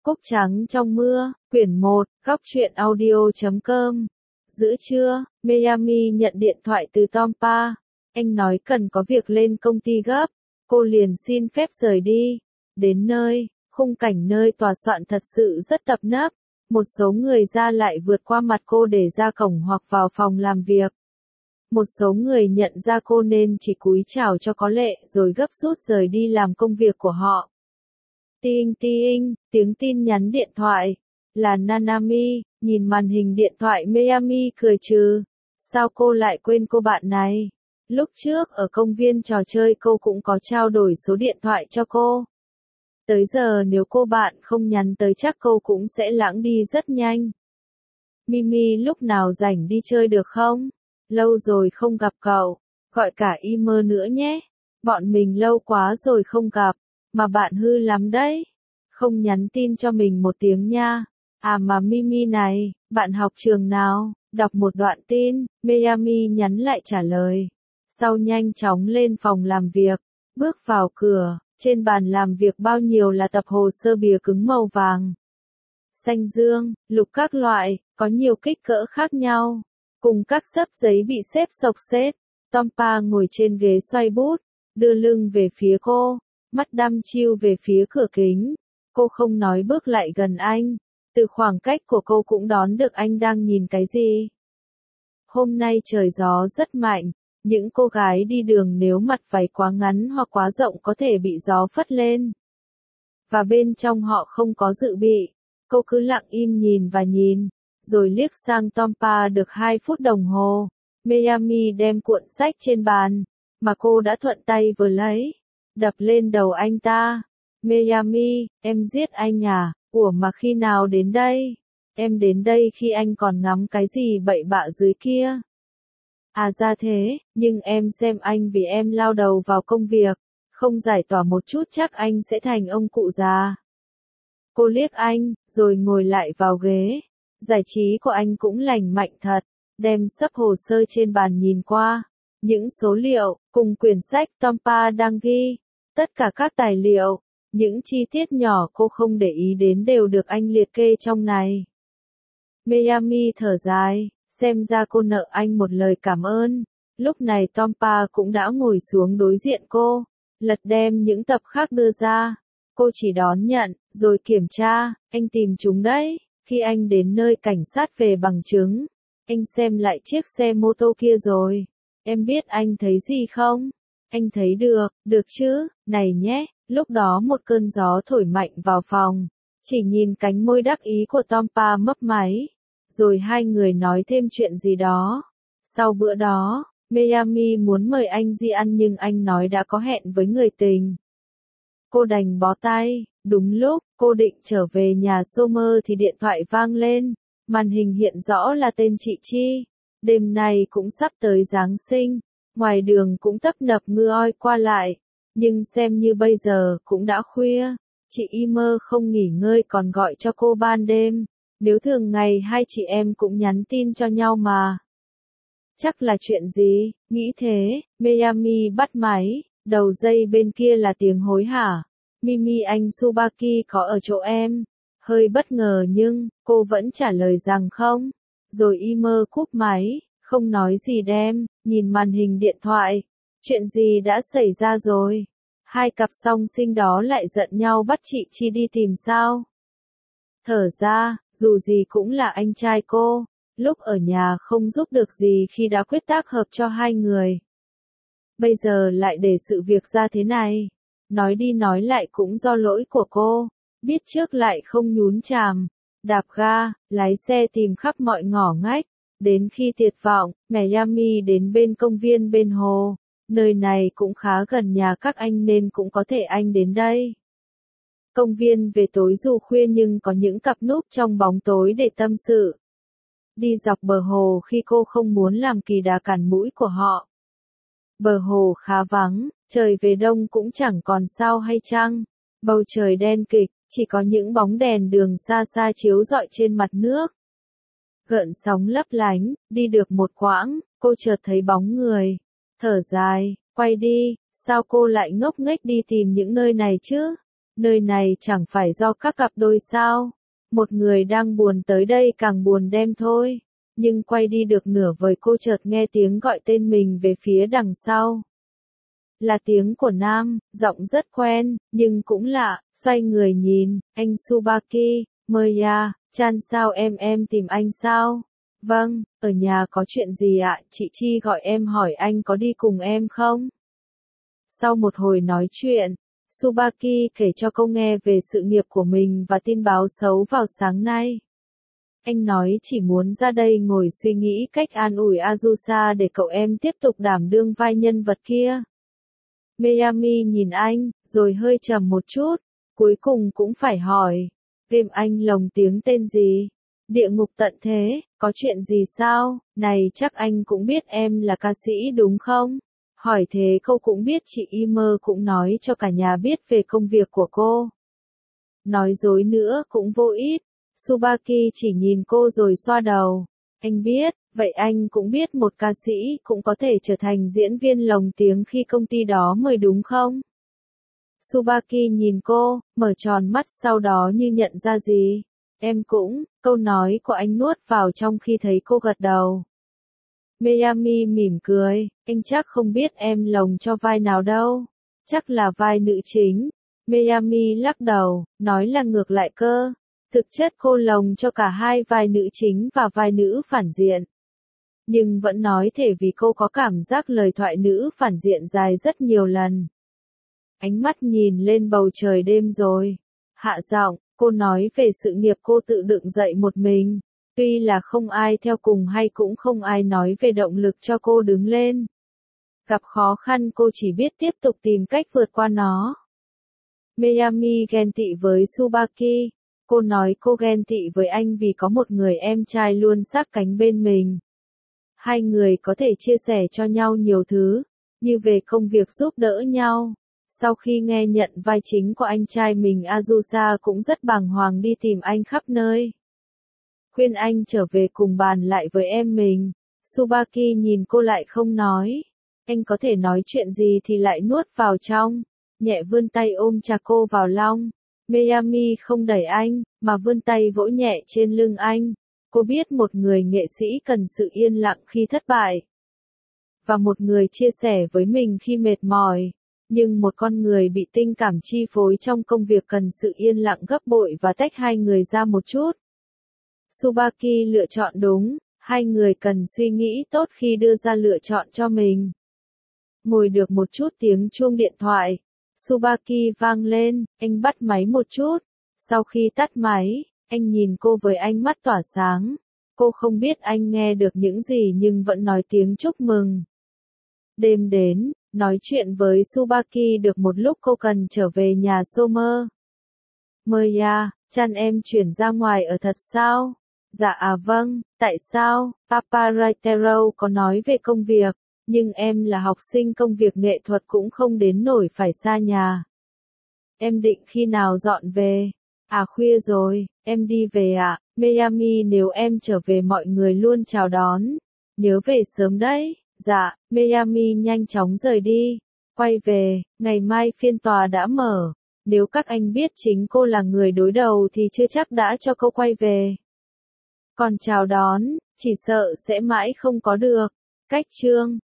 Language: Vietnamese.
Cúc trắng trong mưa, quyển 1, góc truyện audio.com. Giữa trưa, Miami nhận điện thoại từ Tompa. Anh nói cần có việc lên công ty gấp. Cô liền xin phép rời đi. Đến nơi, khung cảnh nơi tòa soạn thật sự rất tấp nập. Một số người ra lại vượt qua mặt cô để ra cổng hoặc vào phòng làm việc. Một số người nhận ra cô nên chỉ cúi chào cho có lệ rồi gấp rút rời đi làm công việc của họ. Ting ting, tiếng tin nhắn điện thoại. Là Nanami, nhìn màn hình điện thoại Miami cười trừ. Sao cô lại quên cô bạn này? Lúc trước ở công viên trò chơi cô cũng có trao đổi số điện thoại cho cô. Tới giờ nếu cô bạn không nhắn tới chắc cô cũng sẽ lãng đi rất nhanh. Mimi lúc nào rảnh đi chơi được không? Lâu rồi không gặp cậu, gọi cả Imer nữa nhé. Bọn mình lâu quá rồi không gặp, mà bạn hư lắm đấy. Không nhắn tin cho mình một tiếng nha. À mà Mimi này, bạn học trường nào? Đọc một đoạn tin, Miami nhắn lại trả lời. Sau nhanh chóng lên phòng làm việc, bước vào cửa, trên bàn làm việc bao nhiêu là tập hồ sơ bìa cứng màu vàng. Xanh dương, lục các loại, có nhiều kích cỡ khác nhau. Cùng các xấp giấy bị xếp xộc xếp. Tompa ngồi trên ghế xoay bút, đưa lưng về phía cô, mắt đăm chiêu về phía cửa kính. Cô không nói bước lại gần anh. Từ khoảng cách của cô cũng đón được anh đang nhìn cái gì. Hôm nay trời gió rất mạnh. Những cô gái đi đường nếu mặt váy quá ngắn hoặc quá rộng có thể bị gió phất lên. Và bên trong họ không có dự bị. Cô cứ lặng im nhìn và nhìn. Rồi liếc sang Tompa được 2 phút đồng hồ. Miami đem cuộn sách trên bàn, mà cô đã thuận tay vừa lấy, đập lên đầu anh ta. Miami, em giết anh à? Ủa mà khi nào đến đây? Em đến đây khi anh còn ngắm cái gì bậy bạ dưới kia. À ra thế, nhưng em xem anh vì em lao đầu vào công việc, không giải tỏa một chút chắc anh sẽ thành ông cụ già. Cô liếc anh, rồi ngồi lại vào ghế. Giải trí của anh cũng lành mạnh thật, đem sấp hồ sơ trên bàn nhìn qua. Những số liệu, cùng quyển sách Tompa đang ghi. Tất cả các tài liệu, những chi tiết nhỏ cô không để ý đến đều được anh liệt kê trong này. Miami thở dài, xem ra cô nợ anh một lời cảm ơn. Lúc này Tompa cũng đã ngồi xuống đối diện cô, lật đem những tập khác đưa ra. Cô chỉ đón nhận, rồi kiểm tra, anh tìm chúng đấy. Khi anh đến nơi cảnh sát về bằng chứng, anh xem lại chiếc xe mô tô kia rồi. Em biết anh thấy gì không? Anh thấy được chứ, này nhé. Lúc đó một cơn gió thổi mạnh vào phòng. Chỉ nhìn cánh môi đắc ý của Tompa mấp máy. Rồi hai người nói thêm chuyện gì đó. Sau bữa đó, Miami muốn mời anh đi ăn nhưng anh nói đã có hẹn với người tình. Cô đành bó tay. Đúng lúc cô định trở về nhà Somer thì điện thoại vang lên. Màn hình hiện rõ là tên chị Chi. Đêm nay cũng sắp tới Giáng sinh. Ngoài đường cũng tấp nập mưa oi qua lại. Nhưng xem như bây giờ cũng đã khuya. Chị Imer không nghỉ ngơi còn gọi cho cô ban đêm. Nếu thường ngày hai chị em cũng nhắn tin cho nhau mà. Chắc là chuyện gì? Nghĩ thế, Miami bắt máy. Đầu dây bên kia là tiếng hối hả. Mimi anh Tsubaki có ở chỗ em. Hơi bất ngờ nhưng, cô vẫn trả lời rằng không. Rồi Imer cúp máy, không nói gì đem, nhìn màn hình điện thoại. Chuyện gì đã xảy ra rồi? Hai cặp song sinh đó lại giận nhau bắt chị Chi đi tìm sao? Thở ra, dù gì cũng là anh trai cô. Lúc ở nhà không giúp được gì khi đã quyết tác hợp cho hai người. Bây giờ lại để sự việc ra thế này. Nói đi nói lại cũng do lỗi của cô. Biết trước lại không nhún chàm. Đạp ga, lái xe tìm khắp mọi ngõ ngách. Đến khi tuyệt vọng, Miami đến bên công viên bên hồ. Nơi này cũng khá gần nhà các anh nên cũng có thể anh đến đây. Công viên về tối dù khuya nhưng có những cặp núp trong bóng tối để tâm sự. Đi dọc bờ hồ khi cô không muốn làm kỳ đà cản mũi của họ. Bờ hồ khá vắng, trời về đông cũng chẳng còn sao hay chăng. Bầu trời đen kịch, chỉ có những bóng đèn đường xa xa chiếu rọi trên mặt nước. Gợn sóng lấp lánh, đi được một quãng, cô chợt thấy bóng người. Thở dài, quay đi, sao cô lại ngốc nghếch đi tìm những nơi này chứ? Nơi này chẳng phải do các cặp đôi sao? Một người đang buồn tới đây càng buồn đem thôi. Nhưng quay đi được nửa vời cô chợt nghe tiếng gọi tên mình về phía đằng sau. Là tiếng của nam, giọng rất quen, nhưng cũng lạ, xoay người nhìn, anh Tsubaki, Maya, Chan sao em tìm anh sao? Vâng, ở nhà có chuyện gì ạ? Chị Chi gọi em hỏi anh có đi cùng em không? Sau một hồi nói chuyện, Tsubaki kể cho cô nghe về sự nghiệp của mình và tin báo xấu vào sáng nay. Anh nói chỉ muốn ra đây ngồi suy nghĩ cách an ủi Azusa để cậu em tiếp tục đảm đương vai nhân vật kia. Mayami nhìn anh, rồi hơi trầm một chút, cuối cùng cũng phải hỏi. Game anh lồng tiếng tên gì? Địa ngục tận thế, có chuyện gì sao? Này chắc anh cũng biết em là ca sĩ đúng không? Hỏi thế cô cũng biết chị Imer cũng nói cho cả nhà biết về công việc của cô. Nói dối nữa cũng vô ích. Tsubaki chỉ nhìn cô rồi xoa đầu. Anh biết, vậy anh cũng biết một ca sĩ cũng có thể trở thành diễn viên lồng tiếng khi công ty đó mời đúng không? Tsubaki nhìn cô, mở tròn mắt sau đó như nhận ra gì. Em cũng, câu nói của anh nuốt vào trong khi thấy cô gật đầu. Mayami mỉm cười, anh chắc không biết em lồng cho vai nào đâu. Chắc là vai nữ chính. Mayami lắc đầu, nói là ngược lại cơ. Thực chất cô lồng cho cả hai vai nữ chính và vai nữ phản diện. Nhưng vẫn nói thể vì cô có cảm giác lời thoại nữ phản diện dài rất nhiều lần. Ánh mắt nhìn lên bầu trời đêm rồi. Hạ giọng, cô nói về sự nghiệp cô tự đựng dậy một mình. Tuy là không ai theo cùng hay cũng không ai nói về động lực cho cô đứng lên. Gặp khó khăn cô chỉ biết tiếp tục tìm cách vượt qua nó. Mayami ghen tị với Tsubaki. Cô nói cô ghen tị với anh vì có một người em trai luôn sát cánh bên mình. Hai người có thể chia sẻ cho nhau nhiều thứ, như về công việc giúp đỡ nhau. Sau khi nghe nhận vai chính của anh trai mình Azusa cũng rất bàng hoàng đi tìm anh khắp nơi. Khuyên anh trở về cùng bàn lại với em mình. Tsubaki nhìn cô lại không nói. Anh có thể nói chuyện gì thì lại nuốt vào trong. Nhẹ vươn tay ôm chặt cô vào lòng. Mayami không đẩy anh, mà vươn tay vỗ nhẹ trên lưng anh. Cô biết một người nghệ sĩ cần sự yên lặng khi thất bại. Và một người chia sẻ với mình khi mệt mỏi. Nhưng một con người bị tình cảm chi phối trong công việc cần sự yên lặng gấp bội và tách hai người ra một chút. Tsubaki lựa chọn đúng, hai người cần suy nghĩ tốt khi đưa ra lựa chọn cho mình. Ngồi được một chút tiếng chuông điện thoại. Tsubaki vang lên, anh bắt máy một chút. Sau khi tắt máy, anh nhìn cô với ánh mắt tỏa sáng. Cô không biết anh nghe được những gì nhưng vẫn nói tiếng chúc mừng. Đêm đến, nói chuyện với Tsubaki được một lúc cô cần trở về nhà Somer. Maya, Chan em chuyển ra ngoài ở thật sao? Dạ vâng, tại sao? Papa Raitero có nói về công việc. Nhưng em là học sinh công việc nghệ thuật cũng không đến nổi phải xa nhà. Em định khi nào dọn về? Khuya rồi, em đi về ạ. Mayami nếu em trở về mọi người luôn chào đón. Nhớ về sớm đấy. Dạ, Mayami nhanh chóng rời đi. Quay về, ngày mai phiên tòa đã mở. Nếu các anh biết chính cô là người đối đầu thì chưa chắc đã cho cô quay về. Còn chào đón, chỉ sợ sẽ mãi không có được. Cách chương